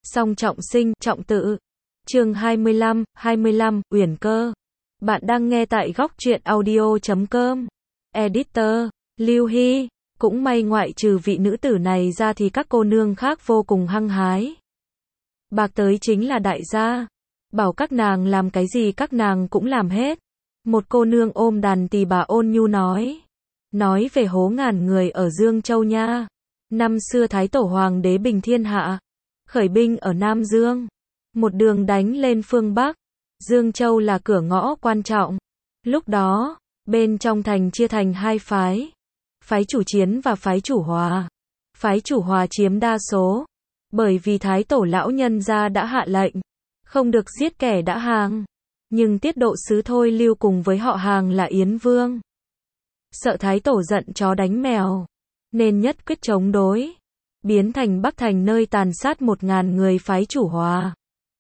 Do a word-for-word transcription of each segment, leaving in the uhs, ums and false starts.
Song trọng sinh, trọng tự. Chương hai mươi lăm, hai mươi lăm, Uyển Cơ. Bạn đang nghe tại góc truyện audio chấm com. Editor, Lưu Hy. Cũng may ngoại trừ vị nữ tử này ra thì các cô nương khác vô cùng hăng hái. Bạc tới chính là đại gia. Bảo các nàng làm cái gì các nàng cũng làm hết. Một cô nương ôm đàn tỳ bà ôn nhu nói. Nói về hố ngàn người ở Dương Châu nha. Năm xưa Thái Tổ Hoàng đế bình thiên hạ. Khởi binh ở Nam Dương. Một đường đánh lên phương Bắc. Dương Châu là cửa ngõ quan trọng. Lúc đó, bên trong thành chia thành hai phái. Phái chủ chiến và phái chủ hòa. Phái chủ hòa chiếm đa số. Bởi vì Thái Tổ lão nhân gia đã hạ lệnh. Không được giết kẻ đã hàng. Nhưng tiết độ sứ Thôi Lưu cùng với họ hàng là Yến Vương. Sợ Thái Tổ giận chó đánh mèo. Nên nhất quyết chống đối. Biến thành Bắc Thành nơi tàn sát một ngàn người phái chủ hòa.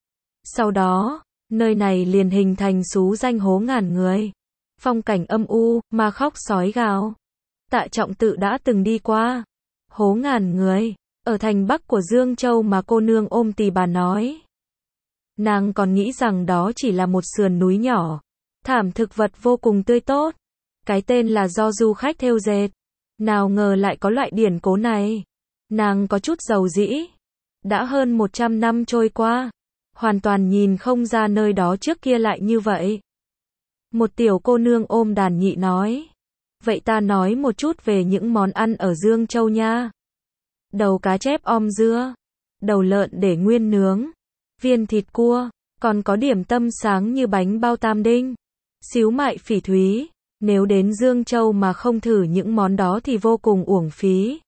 Sau đó, nơi này liền hình thành xú danh hố ngàn người. Phong cảnh âm u, ma khóc sói gào. Tạ Trọng Tự đã từng đi qua. Hố ngàn người, ở thành Bắc của Dương Châu mà cô nương ôm tỳ bà nói. Nàng còn nghĩ rằng đó chỉ là một sườn núi nhỏ. Thảm thực vật vô cùng tươi tốt. Cái tên là do du khách thêu dệt. Nào ngờ lại có loại điển cố này. Nàng có chút dầu dĩ. Đã hơn một trăm năm trôi qua. Hoàn toàn nhìn không ra nơi đó trước kia lại như vậy. Một tiểu cô nương ôm đàn nhị nói. Vậy ta nói một chút về những món ăn ở Dương Châu nha. Đầu cá chép om dưa. Đầu lợn để nguyên nướng. Viên thịt cua. Còn có điểm tâm sáng như bánh bao tam đinh. Xíu mại phỉ thúy. Nếu đến Dương Châu mà không thử những món đó thì vô cùng uổng phí.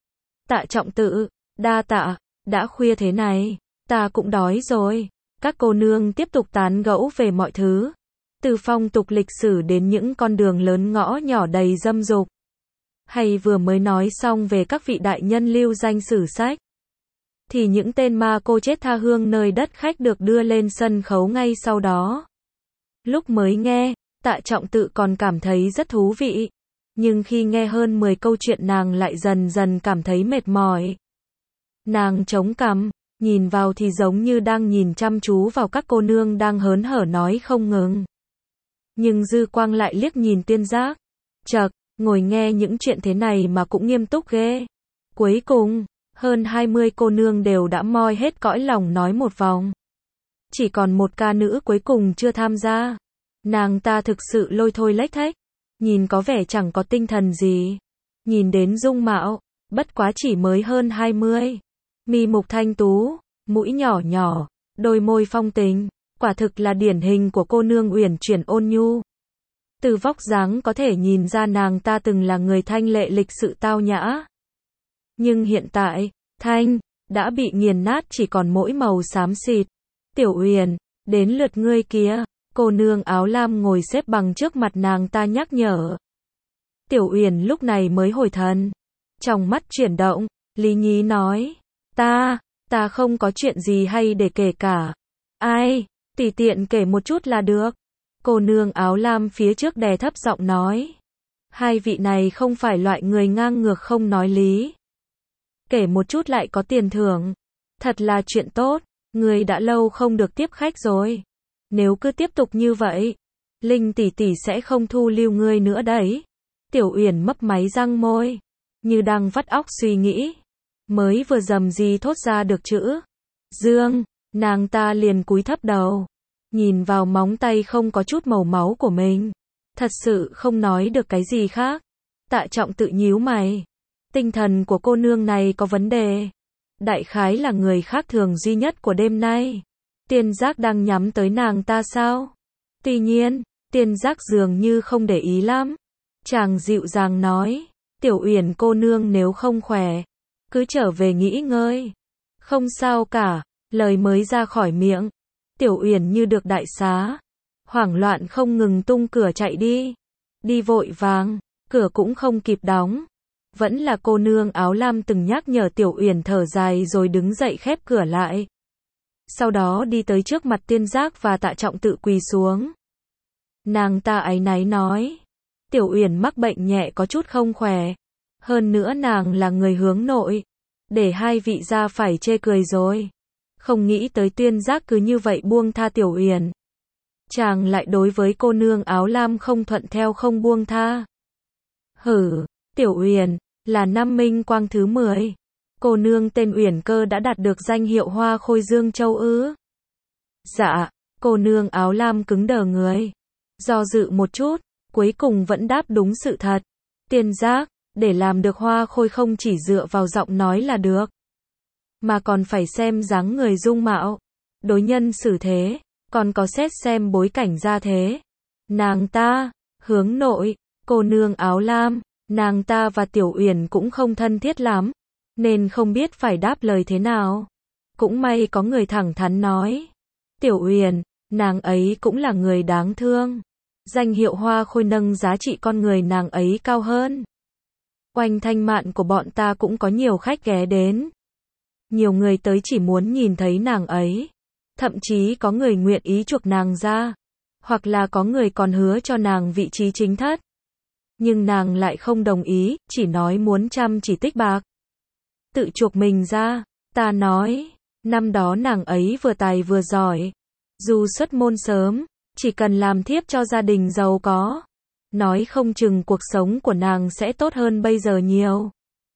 Tạ Trọng Tự, đa tạ, đã khuya thế này, ta cũng đói rồi. Các cô nương tiếp tục tán gẫu về mọi thứ. Từ phong tục lịch sử đến những con đường lớn ngõ nhỏ đầy dâm dục. Hay vừa mới nói xong về các vị đại nhân lưu danh sử sách. Thì những tên ma cô chết tha hương nơi đất khách được đưa lên sân khấu ngay sau đó. Lúc mới nghe, Tạ Trọng Tự còn cảm thấy rất thú vị. Nhưng khi nghe hơn mười câu chuyện nàng lại dần dần cảm thấy mệt mỏi. Nàng chống cằm, nhìn vào thì giống như đang nhìn chăm chú vào các cô nương đang hớn hở nói không ngừng. Nhưng dư quang lại liếc nhìn Tiên Giác. Chậc, ngồi nghe những chuyện thế này mà cũng nghiêm túc ghê. Cuối cùng, hơn hai mươi cô nương đều đã moi hết cõi lòng nói một vòng. Chỉ còn một ca nữ cuối cùng chưa tham gia. Nàng ta thực sự lôi thôi lếch thếch. Nhìn có vẻ chẳng có tinh thần gì. Nhìn đến dung mạo, bất quá chỉ mới hơn hai mươi. Mi mục thanh tú, mũi nhỏ nhỏ, đôi môi phong tình, quả thực là điển hình của cô nương uyển chuyển ôn nhu. Từ vóc dáng có thể nhìn ra nàng ta từng là người thanh lệ lịch sự tao nhã. Nhưng hiện tại, thanh, đã bị nghiền nát chỉ còn mỗi màu xám xịt. Tiểu Uyển, đến lượt ngươi kia. Cô nương áo lam ngồi xếp bằng trước mặt nàng ta nhắc nhở. Tiểu Uyển lúc này mới hồi thần. Trong mắt chuyển động, Lý Nhí nói. Ta, ta không có chuyện gì hay để kể cả. Ai, tùy tiện kể một chút là được. Cô nương áo lam phía trước đè thấp giọng nói. Hai vị này không phải loại người ngang ngược không nói lý. Kể một chút lại có tiền thưởng. Thật là chuyện tốt, người đã lâu không được tiếp khách rồi. Nếu cứ tiếp tục như vậy, Linh tỷ tỷ sẽ không thu lưu ngươi nữa đấy. Tiểu Uyển mấp máy răng môi, như đang vắt óc suy nghĩ. Mới vừa dầm gì thốt ra được chữ Dương, nàng ta liền cúi thấp đầu. Nhìn vào móng tay không có chút màu máu của mình. Thật sự không nói được cái gì khác. Tạ Trọng Tự nhíu mày. Tinh thần của cô nương này có vấn đề. Đại khái là người khác thường duy nhất của đêm nay. Tiên Giác đang nhắm tới nàng ta sao? Tuy nhiên, Tiên Giác dường như không để ý lắm. Chàng dịu dàng nói, Tiểu Uyển cô nương nếu không khỏe, cứ trở về nghỉ ngơi. Không sao cả, lời mới ra khỏi miệng. Tiểu Uyển như được đại xá. Hoảng loạn không ngừng tung cửa chạy đi. Đi vội vàng, cửa cũng không kịp đóng. Vẫn là cô nương áo lam từng nhắc nhở Tiểu Uyển thở dài rồi đứng dậy khép cửa lại. Sau đó đi tới trước mặt Tiên Giác và Tạ Trọng Tự quỳ xuống. Nàng ta áy náy nói. Tiểu Uyển mắc bệnh nhẹ có chút không khỏe. Hơn nữa nàng là người hướng nội. Để hai vị gia phải chê cười rồi. Không nghĩ tới Tuyên Giác cứ như vậy buông tha Tiểu Uyển. Chàng lại đối với cô nương áo lam không thuận theo không buông tha. Hử, Tiểu Uyển, là năm Minh Quang thứ mười. Cô nương tên Uyển Cơ đã đạt được danh hiệu Hoa Khôi Dương Châu ư? Dạ, cô nương áo lam cứng đờ người. Do dự một chút, cuối cùng vẫn đáp đúng sự thật. Tiên Giác, để làm được Hoa Khôi không chỉ dựa vào giọng nói là được, mà còn phải xem dáng người dung mạo, đối nhân xử thế, còn có xét xem bối cảnh gia thế. Nàng ta, hướng nội, cô nương áo lam, nàng ta và Tiểu Uyển cũng không thân thiết lắm, nên không biết phải đáp lời thế nào. Cũng may có người thẳng thắn nói. Tiểu Uyển, nàng ấy cũng là người đáng thương. Danh hiệu Hoa Khôi nâng giá trị con người nàng ấy cao hơn. Oanh Thanh Mạn của bọn ta cũng có nhiều khách ghé đến. Nhiều người tới chỉ muốn nhìn thấy nàng ấy. Thậm chí có người nguyện ý chuộc nàng ra. Hoặc là có người còn hứa cho nàng vị trí chính thất. Nhưng nàng lại không đồng ý, chỉ nói muốn chăm chỉ tích bạc. Tự chuộc mình ra, ta nói, năm đó nàng ấy vừa tài vừa giỏi. Dù xuất môn sớm, chỉ cần làm thiếp cho gia đình giàu có. Nói không chừng cuộc sống của nàng sẽ tốt hơn bây giờ nhiều.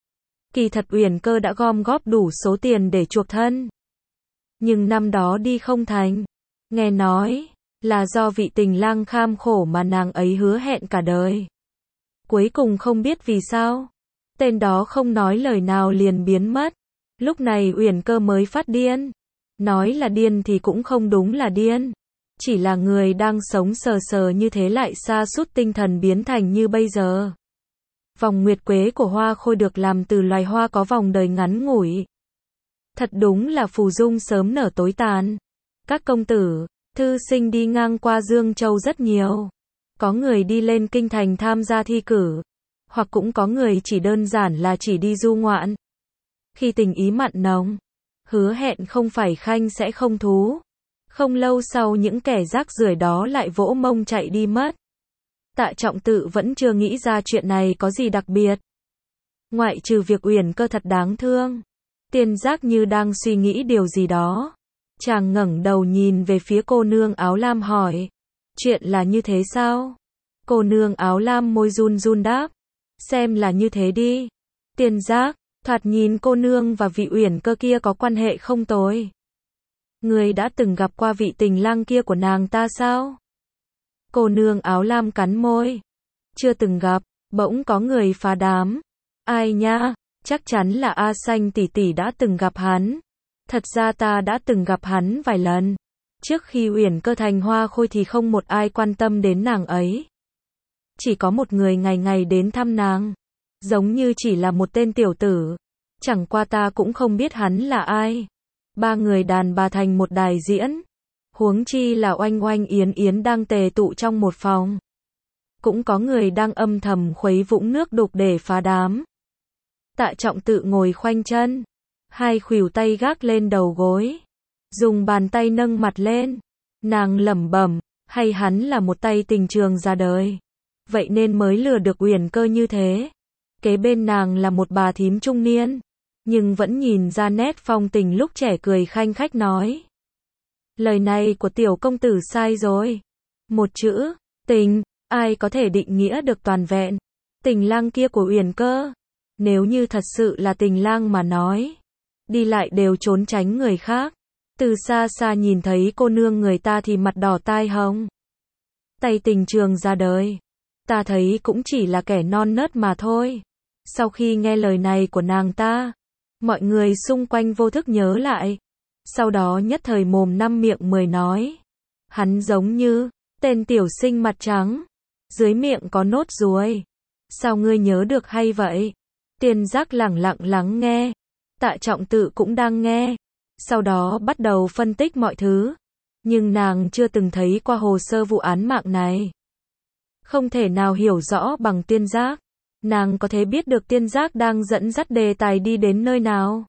Kỳ thật Uyển Cơ đã gom góp đủ số tiền để chuộc thân. Nhưng năm đó đi không thành. Nghe nói, là do vị tình lang kham khổ mà nàng ấy hứa hẹn cả đời. Cuối cùng không biết vì sao. Tên đó không nói lời nào liền biến mất. Lúc này Uyển Cơ mới phát điên. Nói là điên thì cũng không đúng là điên. Chỉ là người đang sống sờ sờ như thế lại sa sút tinh thần biến thành như bây giờ. Vòng nguyệt quế của Hoa Khôi được làm từ loài hoa có vòng đời ngắn ngủi. Thật đúng là phù dung sớm nở tối tàn. Các công tử, thư sinh đi ngang qua Dương Châu rất nhiều. Có người đi lên kinh thành tham gia thi cử. Hoặc cũng có người chỉ đơn giản là chỉ đi du ngoạn. Khi tình ý mặn nồng, hứa hẹn không phải khanh sẽ không thú. Không lâu sau những kẻ rác rưởi đó lại vỗ mông chạy đi mất. Tạ Trọng Tự vẫn chưa nghĩ ra chuyện này có gì đặc biệt. Ngoại trừ việc Uyển Cơ thật đáng thương. Tiên Giác như đang suy nghĩ điều gì đó. Chàng ngẩng đầu nhìn về phía cô nương áo lam hỏi. Chuyện là như thế sao? Cô nương áo lam môi run run đáp. Xem là như thế đi. Tiên Giác, thoạt nhìn cô nương và vị Uyển Cơ kia có quan hệ không tồi. Người đã từng gặp qua vị tình lang kia của nàng ta sao? Cô nương áo lam cắn môi. Chưa từng gặp, bỗng có người phá đám. Ai nha, chắc chắn là A Xanh tỷ tỷ đã từng gặp hắn. Thật ra ta đã từng gặp hắn vài lần. Trước khi Uyển Cơ thành Hoa Khôi thì không một ai quan tâm đến nàng ấy. Chỉ có một người ngày ngày đến thăm nàng. Giống như chỉ là một tên tiểu tử. Chẳng qua ta cũng không biết hắn là ai. Ba người đàn bà thành một đài diễn. Huống chi là Oanh Oanh Yến Yến đang tề tụ trong một phòng. Cũng có người đang âm thầm khuấy vũng nước đục để phá đám. Tạ Trọng Tự ngồi khoanh chân. Hai khuỷu tay gác lên đầu gối. Dùng bàn tay nâng mặt lên. Nàng lẩm bẩm, hay hắn là một tay tình trường ra đời. Vậy nên mới lừa được Uyển Cơ như thế. Kế bên nàng là một bà thím trung niên. Nhưng vẫn nhìn ra nét phong tình lúc trẻ cười khanh khách nói. Lời này của tiểu công tử sai rồi. Một chữ, tình, ai có thể định nghĩa được toàn vẹn. Tình lang kia của Uyển Cơ. Nếu như thật sự là tình lang mà nói. Đi lại đều trốn tránh người khác. Từ xa xa nhìn thấy cô nương người ta thì mặt đỏ tai hồng. Tay tình trường ra đời. Ta thấy cũng chỉ là kẻ non nớt mà thôi. Sau khi nghe lời này của nàng ta. Mọi người xung quanh vô thức nhớ lại. Sau đó nhất thời mồm năm miệng mười nói. Hắn giống như tên tiểu sinh mặt trắng. Dưới miệng có nốt ruồi. Sao ngươi nhớ được hay vậy? Tiên Giác lẳng lặng lắng nghe. Tạ Trọng Tự cũng đang nghe. Sau đó bắt đầu phân tích mọi thứ. Nhưng nàng chưa từng thấy qua hồ sơ vụ án mạng này. Không thể nào hiểu rõ bằng Tiên Giác. Nàng có thể biết được Tiên Giác đang dẫn dắt đề tài đi đến nơi nào.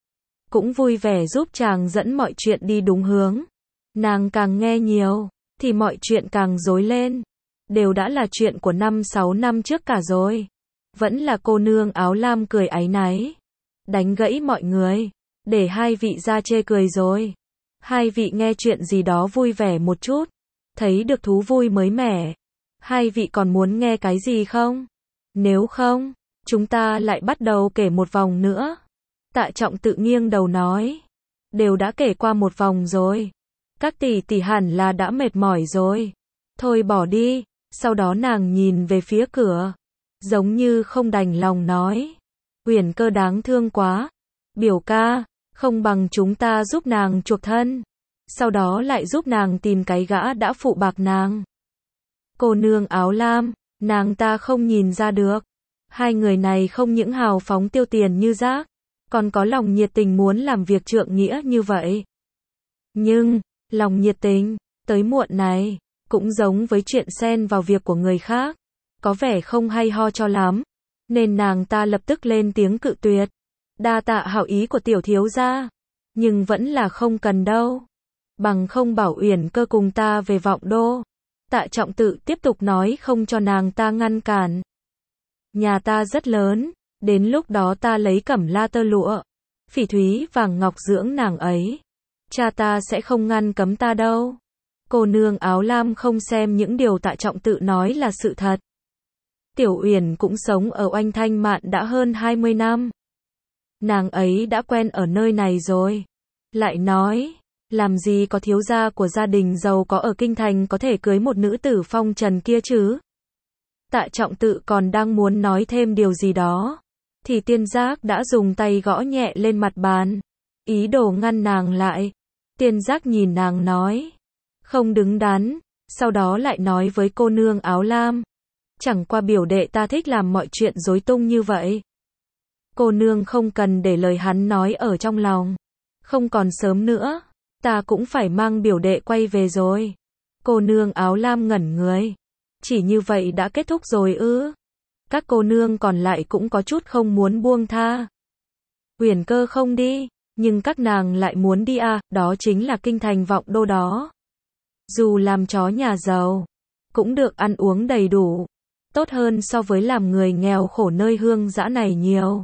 Cũng vui vẻ giúp chàng dẫn mọi chuyện đi đúng hướng. Nàng càng nghe nhiều, thì mọi chuyện càng rối lên. Đều đã là chuyện của năm sáu năm trước cả rồi. Vẫn là cô nương áo lam cười áy náy. Đánh gãy mọi người. để hai vị ra chê cười rồi. Hai vị nghe chuyện gì đó vui vẻ một chút, thấy được thú vui mới mẻ. Hai vị còn muốn nghe cái gì không? Nếu không, chúng ta lại bắt đầu kể một vòng nữa. Tạ Trọng Tự nghiêng đầu nói, đều đã kể qua một vòng rồi. Các tỷ tỷ hẳn là đã mệt mỏi rồi. Thôi bỏ đi. Sau đó nàng nhìn về phía cửa, giống như không đành lòng nói, Uyển Cơ đáng thương quá. Biểu ca, không bằng chúng ta giúp nàng chuộc thân, sau đó lại giúp nàng tìm cái gã đã phụ bạc nàng. Cô nương áo lam, nàng ta không nhìn ra được. Hai người này không những hào phóng tiêu tiền như rác, còn có lòng nhiệt tình muốn làm việc trượng nghĩa như vậy. Nhưng, lòng nhiệt tình, tới muộn này, cũng giống với chuyện xen vào việc của người khác, có vẻ không hay ho cho lắm, nên nàng ta lập tức lên tiếng cự tuyệt. Đa tạ hảo ý của tiểu thiếu gia, nhưng vẫn là không cần đâu. Bằng không bảo Uyển Cơ cùng ta về Vọng Đô. Tạ Trọng Tự tiếp tục nói không cho nàng ta ngăn cản. Nhà ta rất lớn, đến lúc đó ta lấy cẩm la tơ lụa, phỉ thúy vàng ngọc dưỡng nàng ấy. Cha ta sẽ không ngăn cấm ta đâu. Cô nương áo lam không xem những điều Tạ Trọng Tự nói là sự thật. Tiểu Uyển cũng sống ở Oanh Thanh Mạn đã hơn hai mươi năm. Nàng ấy đã quen ở nơi này rồi. Lại nói, làm gì có thiếu gia của gia đình giàu có ở kinh thành có thể cưới một nữ tử phong trần kia chứ? Tạ Trọng Tự còn đang muốn nói thêm điều gì đó, thì Tiên Giác đã dùng tay gõ nhẹ lên mặt bàn, ý đồ ngăn nàng lại. Tiên Giác nhìn nàng nói, không đứng đắn, sau đó lại nói với cô nương áo lam, chẳng qua biểu đệ ta thích làm mọi chuyện rối tung như vậy. Cô nương không cần để lời hắn nói ở trong lòng. Không còn sớm nữa, ta cũng phải mang biểu đệ quay về rồi. Cô nương áo lam ngẩn người. Chỉ như vậy đã kết thúc rồi ư? Các cô nương còn lại cũng có chút không muốn buông tha. Uyển Cơ không đi, nhưng các nàng lại muốn đi à, đó chính là kinh thành Vọng Đô đó. Dù làm chó nhà giàu, cũng được ăn uống đầy đủ, tốt hơn so với làm người nghèo khổ nơi hương dã này nhiều.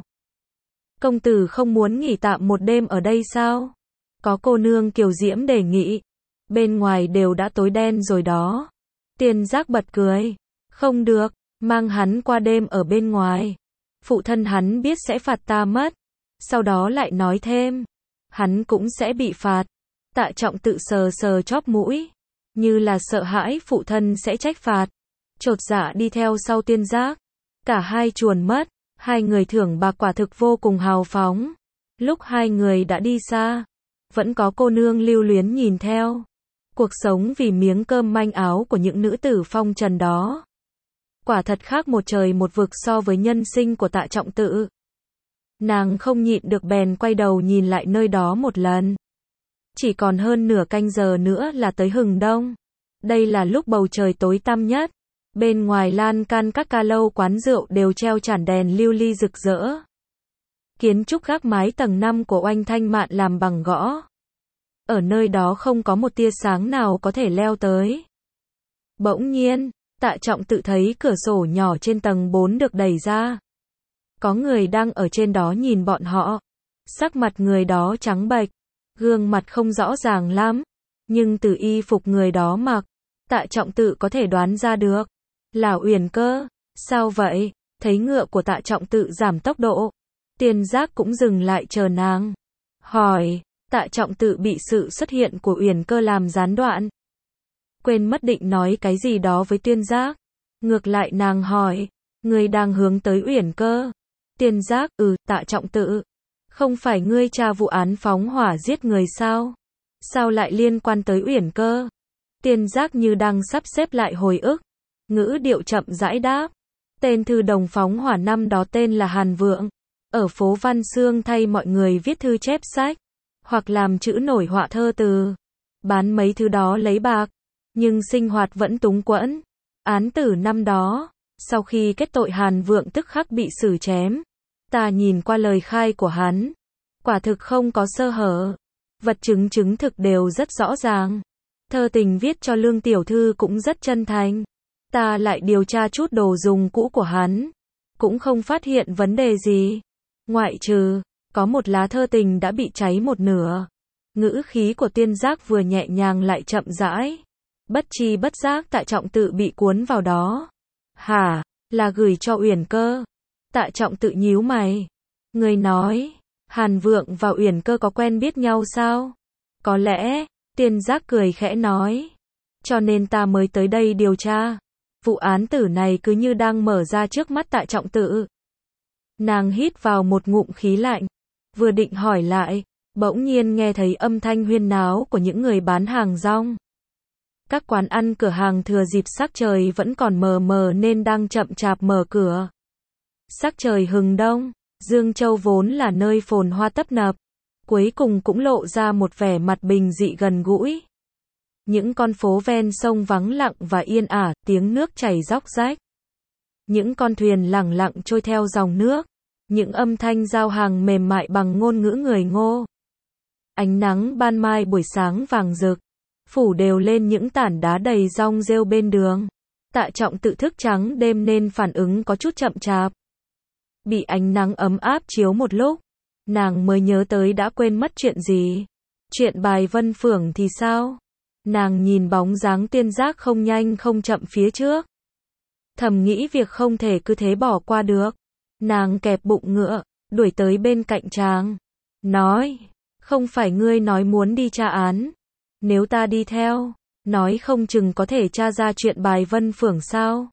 Công tử không muốn nghỉ tạm một đêm ở đây sao? Có cô nương kiều diễm đề nghị. Bên ngoài đều đã tối đen rồi đó. Tiên Giác bật cười. Không được, mang hắn qua đêm ở bên ngoài. Phụ thân hắn biết sẽ phạt ta mất. Sau đó lại nói thêm, hắn cũng sẽ bị phạt. Tạ Trọng Tự sờ sờ chóp mũi, như là sợ hãi phụ thân sẽ trách phạt. Chột dạ đi theo sau Tiên Giác. Cả hai chuồn mất. Hai người thưởng bạc quả thực vô cùng hào phóng. Lúc hai người đã đi xa, vẫn có cô nương lưu luyến nhìn theo. Cuộc sống vì miếng cơm manh áo của những nữ tử phong trần đó, quả thật khác một trời một vực so với nhân sinh của Tạ Trọng Tự. Nàng không nhịn được bèn quay đầu nhìn lại nơi đó một lần. Chỉ còn hơn nửa canh giờ nữa là tới hừng đông. Đây là lúc bầu trời tối tăm nhất. Bên ngoài lan can các ca lâu quán rượu đều treo chản đèn lưu ly rực rỡ. Kiến trúc gác mái tầng năm của Oanh Thanh Mạn làm bằng gõ. Ở nơi đó không có một tia sáng nào có thể leo tới. Bỗng nhiên, Tạ Trọng Tự thấy cửa sổ nhỏ trên tầng bốn được đẩy ra. Có người đang ở trên đó nhìn bọn họ. Sắc mặt người đó trắng bệch, gương mặt không rõ ràng lắm, nhưng từ y phục người đó mặc, Tạ Trọng Tự có thể đoán ra được. Là Uyển Cơ. Sao vậy? Thấy ngựa của Tạ Trọng Tự giảm tốc độ, Tiên Giác cũng dừng lại chờ nàng. Hỏi, Tạ Trọng Tự bị sự xuất hiện của Uyển Cơ làm gián đoạn. Quên mất định nói cái gì đó với Tiên Giác. Ngược lại nàng hỏi, ngươi đang hướng tới Uyển Cơ? Tiên Giác, ừ, Tạ Trọng Tự. Không phải ngươi tra vụ án phóng hỏa giết người sao? Sao lại liên quan tới Uyển Cơ? Tiên Giác như đang sắp xếp lại hồi ức. Ngữ điệu chậm rãi đáp. Tên thư đồng phóng hỏa năm đó tên là Hàn Vượng. Ở phố Văn Xương thay mọi người viết thư chép sách, hoặc làm chữ nổi họa thơ từ. Bán mấy thứ đó lấy bạc, nhưng sinh hoạt vẫn túng quẫn. Án tử năm đó, sau khi kết tội Hàn Vượng tức khắc bị xử chém. Ta nhìn qua lời khai của hắn, quả thực không có sơ hở. Vật chứng chứng thực đều rất rõ ràng. Thơ tình viết cho Lương tiểu thư cũng rất chân thành. Ta lại điều tra chút đồ dùng cũ của hắn, cũng không phát hiện vấn đề gì. Ngoại trừ, Có một lá thơ tình đã bị cháy một nửa. Ngữ khí của Tiên Giác vừa nhẹ nhàng lại chậm rãi. Bất tri bất giác Tạ Trọng Tự bị cuốn vào đó. Hả, là gửi cho Uyển Cơ. Tạ Trọng Tự nhíu mày. Người nói, Hàn Vượng và Uyển Cơ có quen biết nhau sao? Có lẽ, Tiên Giác cười khẽ nói. Cho nên ta mới tới đây điều tra. Vụ án tử này cứ như đang mở ra trước mắt Tạ Trọng Tự. Nàng hít vào một ngụm khí lạnh. Vừa định hỏi lại, bỗng nhiên nghe thấy âm thanh huyên náo của những người bán hàng rong. Các quán ăn cửa hàng thừa dịp sắc trời vẫn còn mờ mờ nên đang chậm chạp mở cửa. Sắc trời hừng đông, Dương Châu vốn là nơi phồn hoa tấp nập, cuối cùng cũng lộ ra một vẻ mặt bình dị gần gũi. Những con phố ven sông vắng lặng và yên ả, tiếng nước chảy róc rách. Những con thuyền lẳng lặng trôi theo dòng nước, những âm thanh giao hàng mềm mại bằng ngôn ngữ người Ngô. Ánh nắng ban mai buổi sáng vàng rực, phủ đều lên những tảng đá đầy rong rêu bên đường. Tạ Trọng Tự thức trắng đêm nên phản ứng có chút chậm chạp. Bị ánh nắng ấm áp chiếu một lúc, nàng mới nhớ tới đã quên mất chuyện gì. Chuyện bài Vân Phưởng thì sao? Nàng nhìn bóng dáng Tiên Giác không nhanh không chậm phía trước. Thầm nghĩ việc không thể cứ thế bỏ qua được. Nàng kẹp bụng ngựa, đuổi tới bên cạnh chàng. Nói, không phải ngươi nói muốn đi tra án. Nếu ta đi theo, nói không chừng có thể tra ra chuyện bài Vân Phưởng sao?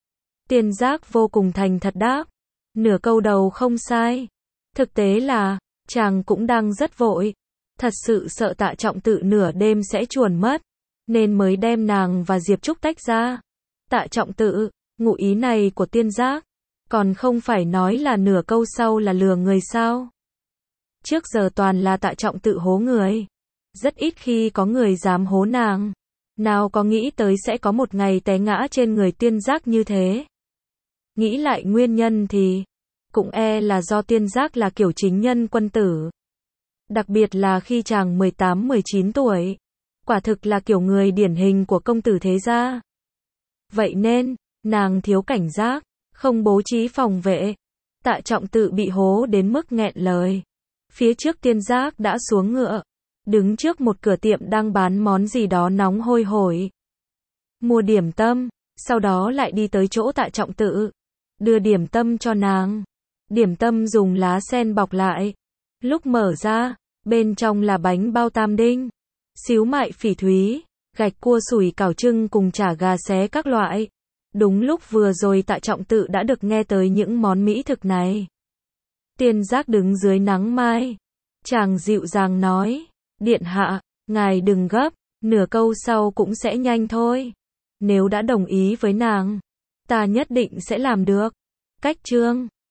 Tiên Giác vô cùng thành thật đáp. Nửa câu đầu không sai. Thực tế là, chàng cũng đang rất vội. Thật sự sợ Tạ Trọng Tự nửa đêm sẽ chuồn mất, nên mới đem nàng và Diệp Trúc tách ra. Tạ Trọng Tự, ngụ ý này của Tiên Giác, còn không phải nói là nửa câu sau là lừa người sao? Trước giờ toàn là Tạ Trọng Tự hố người. Rất ít khi có người dám hố nàng. Nào có nghĩ tới sẽ có một ngày té ngã trên người Tiên Giác như thế. Nghĩ lại nguyên nhân thì, cũng e là do Tiên Giác là kiểu chính nhân quân tử. Đặc biệt là khi chàng mười tám mười chín tuổi. Quả thực là kiểu người điển hình của công tử thế gia. Vậy nên, nàng thiếu cảnh giác, không bố trí phòng vệ. Tạ Trọng Tự bị hố đến mức nghẹn lời. Phía trước Tiên Giác đã xuống ngựa, đứng trước một cửa tiệm đang bán món gì đó nóng hôi hổi. Mua điểm tâm, sau đó lại đi tới chỗ Tạ Trọng Tự, đưa điểm tâm cho nàng. Điểm tâm dùng lá sen bọc lại. Lúc mở ra, bên trong là bánh bao tam đinh, xíu mại phỉ thúy, gạch cua sủi cảo trưng cùng chả gà xé các loại. Đúng lúc vừa rồi Tạ Trọng Tự đã được nghe tới những món mỹ thực này. Tiên Giác đứng dưới nắng mai. Chàng dịu dàng nói, điện hạ, ngài đừng gấp, nửa câu sau cũng sẽ nhanh thôi. Nếu đã đồng ý với nàng, ta nhất định sẽ làm được. Cách chương